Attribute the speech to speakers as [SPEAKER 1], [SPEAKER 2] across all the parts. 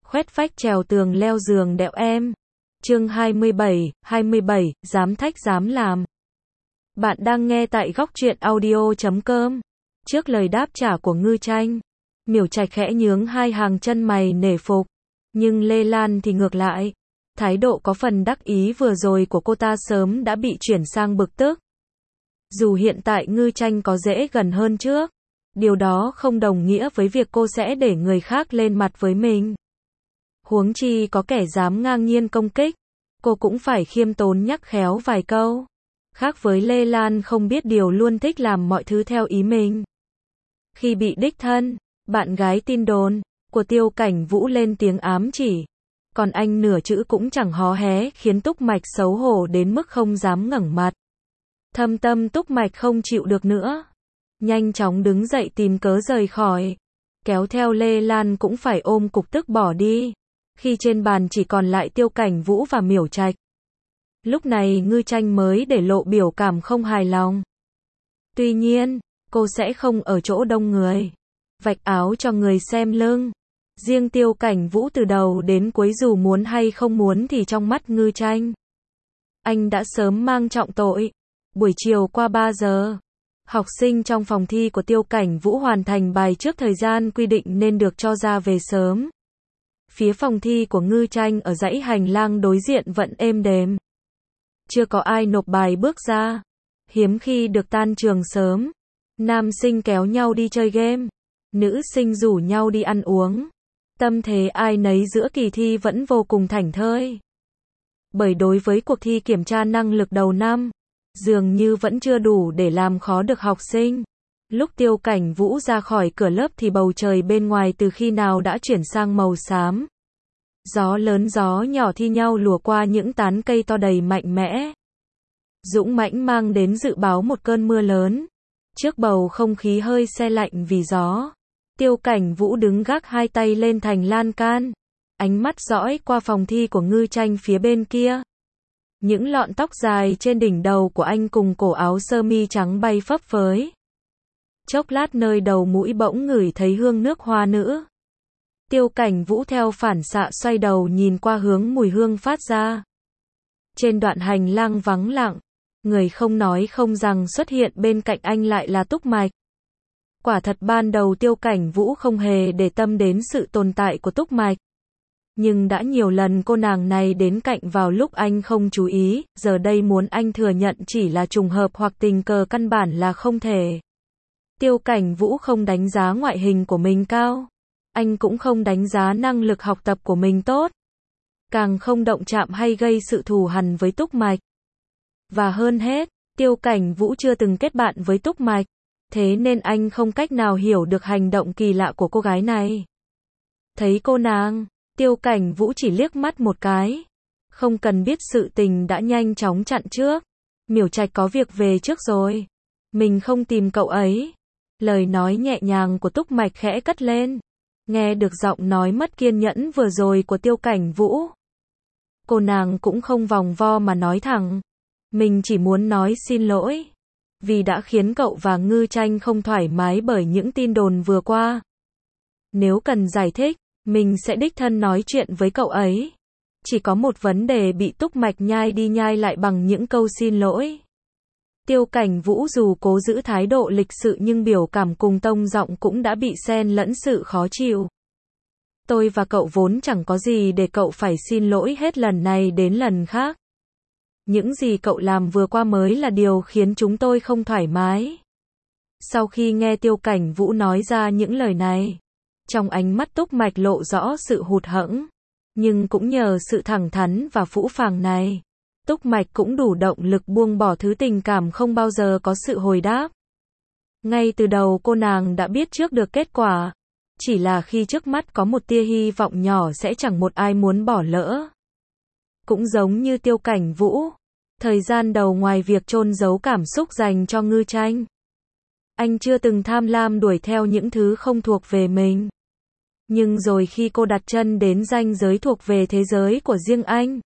[SPEAKER 1] khoét vách trèo tường leo giường đẹo em. Chương 27, dám thách dám làm. Bạn đang nghe tại góc truyện audio.com. Trước lời đáp trả của Ngư Tranh, Miểu Trạch khẽ nhướng hai hàng chân mày nể phục. Nhưng Lê Lan thì ngược lại. Thái độ có phần đắc ý vừa rồi của cô ta sớm đã bị chuyển sang bực tức. Dù hiện tại Ngư Tranh có dễ gần hơn trước, điều đó không đồng nghĩa với việc cô sẽ để người khác lên mặt với mình. Huống chi có kẻ dám ngang nhiên công kích, cô cũng phải khiêm tốn nhắc khéo vài câu. Khác với Lê Lan không biết điều luôn thích làm mọi thứ theo ý mình. Khi bị đích thân, bạn gái tin đồn của Tiêu Cảnh Vũ lên tiếng ám chỉ, còn anh nửa chữ cũng chẳng hó hé, khiến Túc Mạch xấu hổ đến mức không dám ngẩng mặt. Thâm tâm Túc Mạch không chịu được nữa, nhanh chóng đứng dậy tìm cớ rời khỏi, kéo theo Lê Lan cũng phải ôm cục tức bỏ đi. Khi trên bàn chỉ còn lại Tiêu Cảnh Vũ và Miểu Trạch, lúc này Ngư Tranh mới để lộ biểu cảm không hài lòng. Tuy nhiên, cô sẽ không ở chỗ đông người vạch áo cho người xem lưng. Riêng Tiêu Cảnh Vũ từ đầu đến cuối dù muốn hay không muốn thì trong mắt Ngư Tranh, anh đã sớm mang trọng tội. Buổi chiều qua 3 giờ, học sinh trong phòng thi của Tiêu Cảnh Vũ hoàn thành bài trước thời gian quy định nên được cho ra về sớm. Phía phòng thi của Ngư Tranh ở dãy hành lang đối diện vẫn êm đềm. Chưa có ai nộp bài bước ra. Hiếm khi được tan trường sớm, nam sinh kéo nhau đi chơi game, nữ sinh rủ nhau đi ăn uống. Tâm thế ai nấy giữa kỳ thi vẫn vô cùng thảnh thơi. Bởi đối với cuộc thi kiểm tra năng lực đầu năm, dường như vẫn chưa đủ để làm khó được học sinh. Lúc Tiêu Cảnh Vũ ra khỏi cửa lớp thì bầu trời bên ngoài từ khi nào đã chuyển sang màu xám. Gió lớn gió nhỏ thi nhau lùa qua những tán cây to đầy mạnh mẽ, dũng mãnh mang đến dự báo một cơn mưa lớn. Trước bầu không khí hơi se lạnh vì gió, Tiêu Cảnh Vũ đứng gác hai tay lên thành lan can, ánh mắt dõi qua phòng thi của Ngư Tranh phía bên kia. Những lọn tóc dài trên đỉnh đầu của anh cùng cổ áo sơ mi trắng bay phấp phới. Chốc lát nơi đầu mũi bỗng ngửi thấy hương nước hoa nữ. Tiêu Cảnh Vũ theo phản xạ xoay đầu nhìn qua hướng mùi hương phát ra. Trên đoạn hành lang vắng lặng, người không nói không rằng xuất hiện bên cạnh anh lại là Túc Mạch. Quả thật ban đầu Tiêu Cảnh Vũ không hề để tâm đến sự tồn tại của Túc Mạch. Nhưng đã nhiều lần cô nàng này đến cạnh vào lúc anh không chú ý, giờ đây muốn anh thừa nhận chỉ là trùng hợp hoặc tình cờ căn bản là không thể. Tiêu Cảnh Vũ không đánh giá ngoại hình của mình cao. Anh cũng không đánh giá năng lực học tập của mình tốt. Càng không động chạm hay gây sự thù hằn với Túc Mạch. Và hơn hết, Tiêu Cảnh Vũ chưa từng kết bạn với Túc Mạch. Thế nên anh không cách nào hiểu được hành động kỳ lạ của cô gái này. Thấy cô nàng, Tiêu Cảnh Vũ chỉ liếc mắt một cái. Không cần biết sự tình đã nhanh chóng chặn trước. Miểu Trạch có việc về trước rồi. Mình không tìm cậu ấy. Lời nói nhẹ nhàng của Túc Mạch khẽ cất lên. Nghe được giọng nói mất kiên nhẫn vừa rồi của Tiêu Cảnh Vũ, cô nàng cũng không vòng vo mà nói thẳng. Mình chỉ muốn nói xin lỗi vì đã khiến cậu và Ngư Tranh không thoải mái bởi những tin đồn vừa qua. Nếu cần giải thích, mình sẽ đích thân nói chuyện với cậu ấy. Chỉ có một vấn đề bị Túc Mạch nhai đi nhai lại bằng những câu xin lỗi. Tiêu Cảnh Vũ dù cố giữ thái độ lịch sự nhưng biểu cảm cùng tông giọng cũng đã bị xen lẫn sự khó chịu. Tôi và cậu vốn chẳng có gì để cậu phải xin lỗi hết lần này đến lần khác. Những gì cậu làm vừa qua mới là điều khiến chúng tôi không thoải mái. Sau khi nghe Tiêu Cảnh Vũ nói ra những lời này, trong ánh mắt Túc Mạch lộ rõ sự hụt hẫng. Nhưng cũng nhờ sự thẳng thắn và phũ phàng này, Túc Mạch cũng đủ động lực buông bỏ thứ tình cảm không bao giờ có sự hồi đáp. Ngay từ đầu cô nàng đã biết trước được kết quả. Chỉ là khi trước mắt có một tia hy vọng nhỏ sẽ chẳng một ai muốn bỏ lỡ. Cũng giống như Tiêu Cảnh Vũ, thời gian đầu ngoài việc chôn giấu cảm xúc dành cho Ngư Tranh, anh chưa từng tham lam đuổi theo những thứ không thuộc về mình. Nhưng rồi khi cô đặt chân đến ranh giới thuộc về thế giới của riêng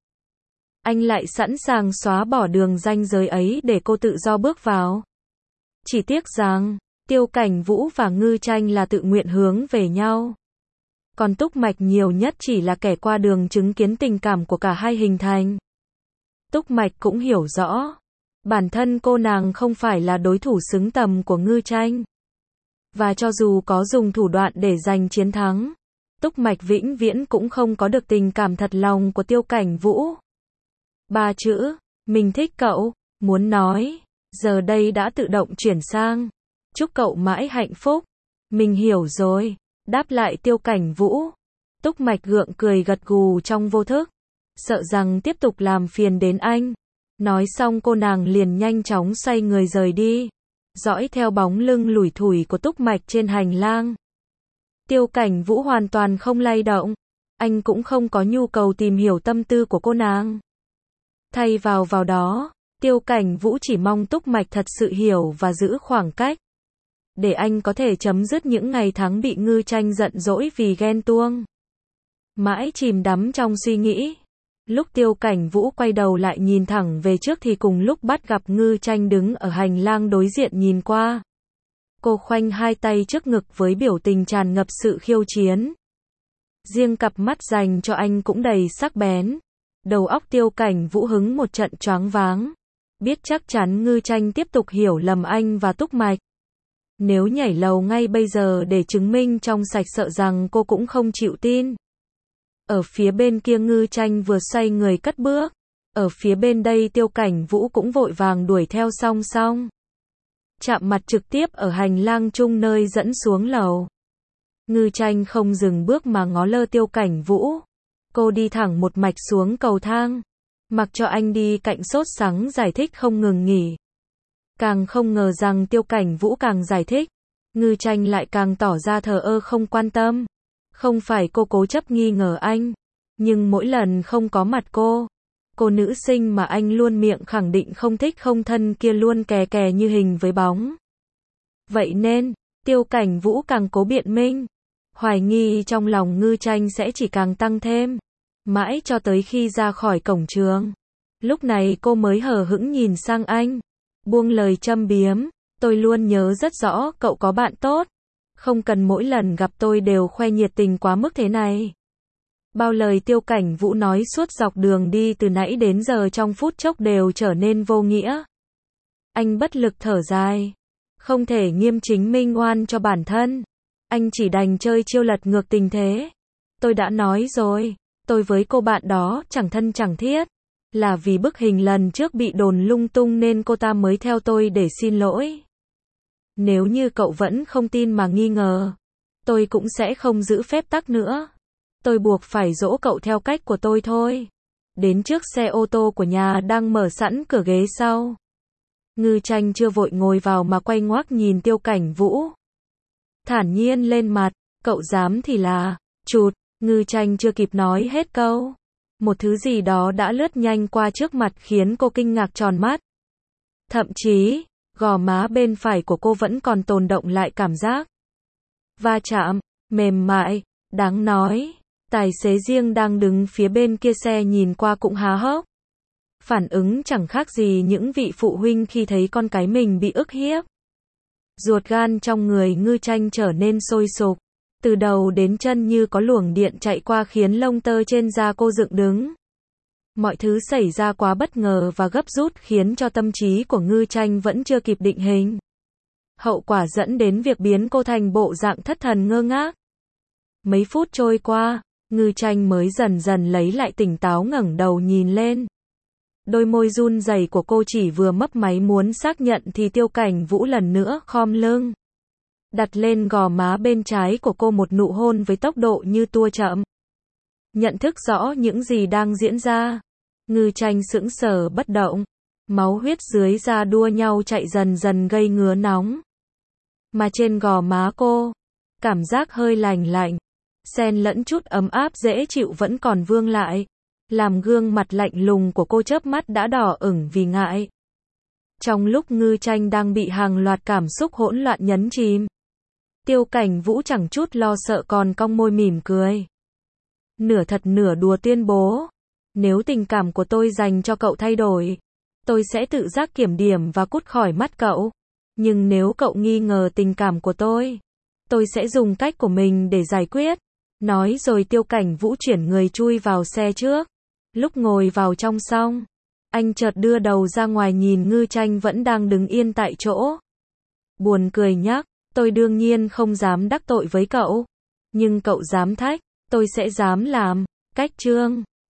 [SPEAKER 1] anh lại sẵn sàng xóa bỏ đường ranh giới ấy để cô tự do bước vào. Chỉ tiếc rằng, Tiêu Cảnh Vũ và Ngư Tranh là tự nguyện hướng về nhau. Còn Túc Mạch nhiều nhất chỉ là kẻ qua đường chứng kiến tình cảm của cả hai hình thành. Túc Mạch cũng hiểu rõ, bản thân cô nàng không phải là đối thủ xứng tầm của Ngư Tranh. Và cho dù có dùng thủ đoạn để giành chiến thắng, Túc Mạch vĩnh viễn cũng không có được tình cảm thật lòng của Tiêu Cảnh Vũ. 3 chữ, mình thích cậu, muốn nói, giờ đây đã tự động chuyển sang, chúc cậu mãi hạnh phúc. Mình hiểu rồi, đáp lại Tiêu Cảnh Vũ. Túc Mạch gượng cười gật gù trong vô thức, sợ rằng tiếp tục làm phiền đến anh. Nói xong cô nàng liền nhanh chóng xoay người rời đi, dõi theo bóng lưng lủi thủi của Túc Mạch trên hành lang. Tiêu Cảnh Vũ hoàn toàn không lay động, anh cũng không có nhu cầu tìm hiểu tâm tư của cô nàng. Thay vào đó, Tiêu Cảnh Vũ chỉ mong Túc Mạch thật sự hiểu và giữ khoảng cách, để anh có thể chấm dứt những ngày tháng bị Ngư Tranh giận dỗi vì ghen tuông. Mãi chìm đắm trong suy nghĩ, lúc Tiêu Cảnh Vũ quay đầu lại nhìn thẳng về trước thì cùng lúc bắt gặp Ngư Tranh đứng ở hành lang đối diện nhìn qua. Cô khoanh hai tay trước ngực với biểu tình tràn ngập sự khiêu chiến. Riêng cặp mắt dành cho anh cũng đầy sắc bén. Đầu óc Tiêu Cảnh Vũ hứng một trận choáng váng. Biết chắc chắn Ngư Tranh tiếp tục hiểu lầm anh và Túc Mạch. Nếu nhảy lầu ngay bây giờ để chứng minh trong sạch sợ rằng cô cũng không chịu tin. Ở phía bên kia Ngư Tranh vừa xoay người cất bước. Ở phía bên đây Tiêu Cảnh Vũ cũng vội vàng đuổi theo song song. Chạm mặt trực tiếp ở hành lang chung nơi dẫn xuống lầu. Ngư Tranh không dừng bước mà ngó lơ Tiêu Cảnh Vũ. Cô đi thẳng một mạch xuống cầu thang, mặc cho anh đi cạnh sốt sắng giải thích không ngừng nghỉ. Càng không ngờ rằng Tiêu Cảnh Vũ càng giải thích, Ngư Tranh lại càng tỏ ra thờ ơ không quan tâm. Không phải cô cố chấp nghi ngờ anh, nhưng mỗi lần không có mặt cô nữ sinh mà anh luôn miệng khẳng định không thích không thân kia luôn kè kè như hình với bóng. Vậy nên, Tiêu Cảnh Vũ càng cố biện minh. Hoài nghi trong lòng Ngư Tranh sẽ chỉ càng tăng thêm. Mãi cho tới khi ra khỏi cổng trường. Lúc này cô mới hờ hững nhìn sang anh. Buông lời châm biếm. Tôi luôn nhớ rất rõ cậu có bạn tốt. Không cần mỗi lần gặp tôi đều khoe nhiệt tình quá mức thế này. Bao lời Tiêu Cảnh Vũ nói suốt dọc đường đi từ nãy đến giờ trong phút chốc đều trở nên vô nghĩa. Anh bất lực thở dài. Không thể nghiêm chính minh oan cho bản thân. Anh chỉ đành chơi chiêu lật ngược tình thế. Tôi đã nói rồi, tôi với cô bạn đó chẳng thân chẳng thiết. Là vì bức hình lần trước bị đồn lung tung nên cô ta mới theo tôi để xin lỗi. Nếu như cậu vẫn không tin mà nghi ngờ, tôi cũng sẽ không giữ phép tắc nữa. Tôi buộc phải dỗ cậu theo cách của tôi thôi. Đến trước xe ô tô của nhà đang mở sẵn cửa ghế sau. Ngư Tranh chưa vội ngồi vào mà quay ngoác nhìn Tiêu Cảnh Vũ. Thản nhiên lên mặt, cậu dám thì là, chụt, Ngư Tranh chưa kịp nói hết câu. Một thứ gì đó đã lướt nhanh qua trước mặt khiến cô kinh ngạc tròn mắt. Thậm chí, gò má bên phải của cô vẫn còn tồn động lại cảm giác va chạm, mềm mại, đáng nói. Tài xế riêng đang đứng phía bên kia xe nhìn qua cũng há hốc. Phản ứng chẳng khác gì những vị phụ huynh khi thấy con cái mình bị ức hiếp. Ruột gan trong người Ngư Tranh trở nên sôi sục. Từ đầu đến chân như có luồng điện chạy qua khiến lông tơ trên da cô dựng đứng. Mọi thứ xảy ra quá bất ngờ và gấp rút khiến cho tâm trí của Ngư Tranh vẫn chưa kịp định hình. Hậu quả dẫn đến việc biến cô thành bộ dạng thất thần ngơ ngác. Mấy phút trôi qua, Ngư Tranh mới dần dần lấy lại tỉnh táo ngẩng đầu nhìn lên. Đôi môi run rẩy của cô chỉ vừa mấp máy muốn xác nhận thì Tiêu Cảnh Vũ lần nữa khom lưng. Đặt lên gò má bên trái của cô một nụ hôn với tốc độ như tua chậm. Nhận thức rõ những gì đang diễn ra. Ngư Tranh sững sờ bất động. Máu huyết dưới da đua nhau chạy dần dần gây ngứa nóng. Mà trên gò má cô, cảm giác hơi lành lạnh, xen lẫn chút ấm áp dễ chịu vẫn còn vương lại. Làm gương mặt lạnh lùng của cô chớp mắt đã đỏ ửng vì ngại. Trong lúc Ngư Tranh đang bị hàng loạt cảm xúc hỗn loạn nhấn chìm, Tiêu Cảnh Vũ chẳng chút lo sợ còn cong môi mỉm cười. Nửa thật nửa đùa tuyên bố, nếu tình cảm của tôi dành cho cậu thay đổi, tôi sẽ tự giác kiểm điểm và cút khỏi mắt cậu. Nhưng nếu cậu nghi ngờ tình cảm của tôi sẽ dùng cách của mình để giải quyết. Nói rồi Tiêu Cảnh Vũ chuyển người chui vào xe trước. Lúc ngồi vào trong xong, anh chợt đưa đầu ra ngoài nhìn Ngư Tranh vẫn đang đứng yên tại chỗ. Buồn cười nhắc, tôi đương nhiên không dám đắc tội với cậu. Nhưng cậu dám thách, tôi sẽ dám làm. Cách Trương